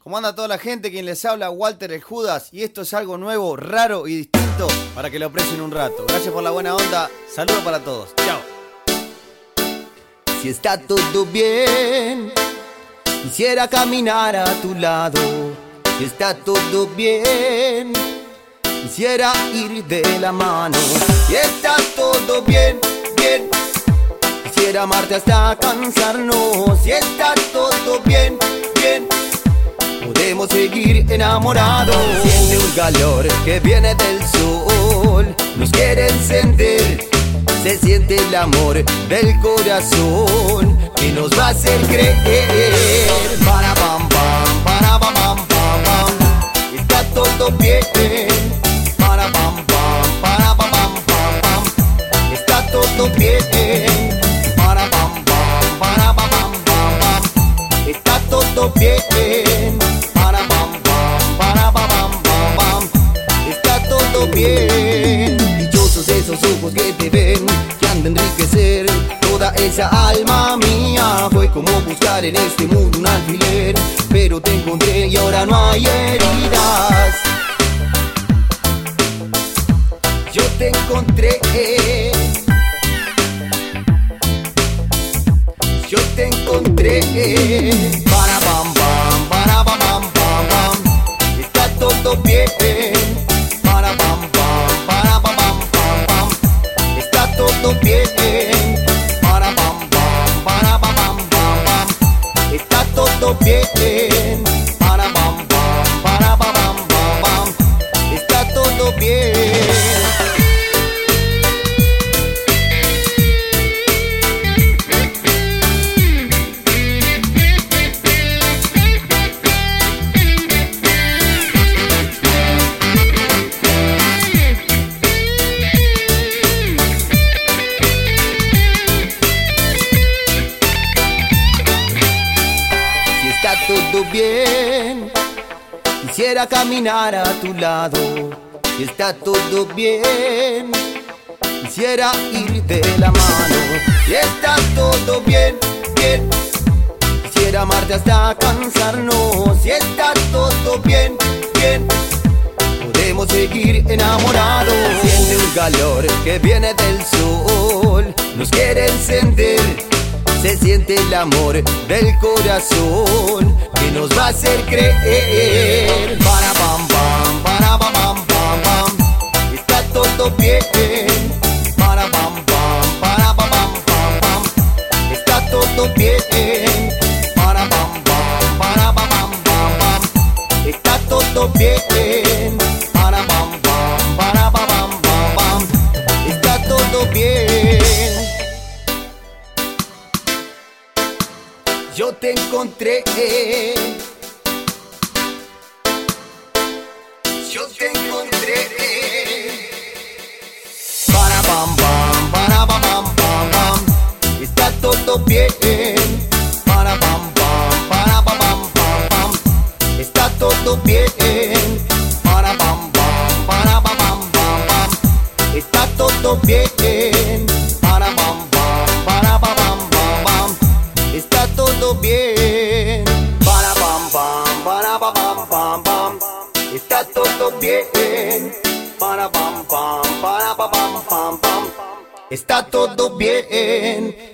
¿Cómo anda toda la gente? Quien les habla, Walter el Judas. Y esto es algo nuevo, raro y distinto para que lo aprecien un rato. Gracias por la buena onda. Saludos para todos. Chao. Si está todo bien, quisiera caminar a tu lado. Si está todo bien, quisiera ir de la mano. Si está todo bien, bien, quisiera amarte hasta cansarnos. Si está todo bien, bien, podemos seguir enamorados. Siente un calor que viene del sol, nos quiere encender. Se siente el amor del corazón que nos va a hacer creer. Para pam pam, para pam pam pam pam. Está todo bien. Para pam pam, para pam pam pam pam. Está todo bien. Para pam pam, para pam pam pam pam. Está todo bien. Para pam pam, para pam pam pam pam. Está todo bien. Dichosos esos ojos que te ven, que han de enriquecer toda esa alma mía. Fue como buscar en este mundo un alfiler, pero te encontré y ahora no hay heridas. Yo te encontré, yo te encontré. Para pam pam, para pam pam pam pam. Está todo bien. Para pam pam, para pam pam pam pam. Está todo bien. Para pam pam, para pam pam pam pam. Está todo bien. Para pam pam, para pam pam pam pam. Está todo bien. Todo bien, quisiera caminar a tu lado. Si está todo bien, quisiera ir de la mano. Si está todo bien, bien, quisiera amarte hasta cansarnos. Si está todo bien, bien, podemos seguir enamorados. Siente un calor que viene del sol, nos quiere encender. Se siente el amor del corazón que nos va a hacer creer. Para pam pam, para pam pam pam pam. Está todo bien. Para pam pam, para pam pam pam pam. Está todo bien. Para pam pam, para pam pam pam pam. Está todo bien. Para pam pam, para pam pam pam pam. Está todo bien. Yo te encontré, yo te encontré. Para pam pam, para pam pam pam pam. Está todo bien. Para pam pam, para pam pam pam pam. Está todo bien. Para pam pam, para pam pam pam pam. Está todo bien. Para pam pam, para pam pam pam pam. Está todo bien. Para pam pam, para pam pam pam pam. Está todo bien. Para pam pam, para pam pam pam pam. Está todo bien.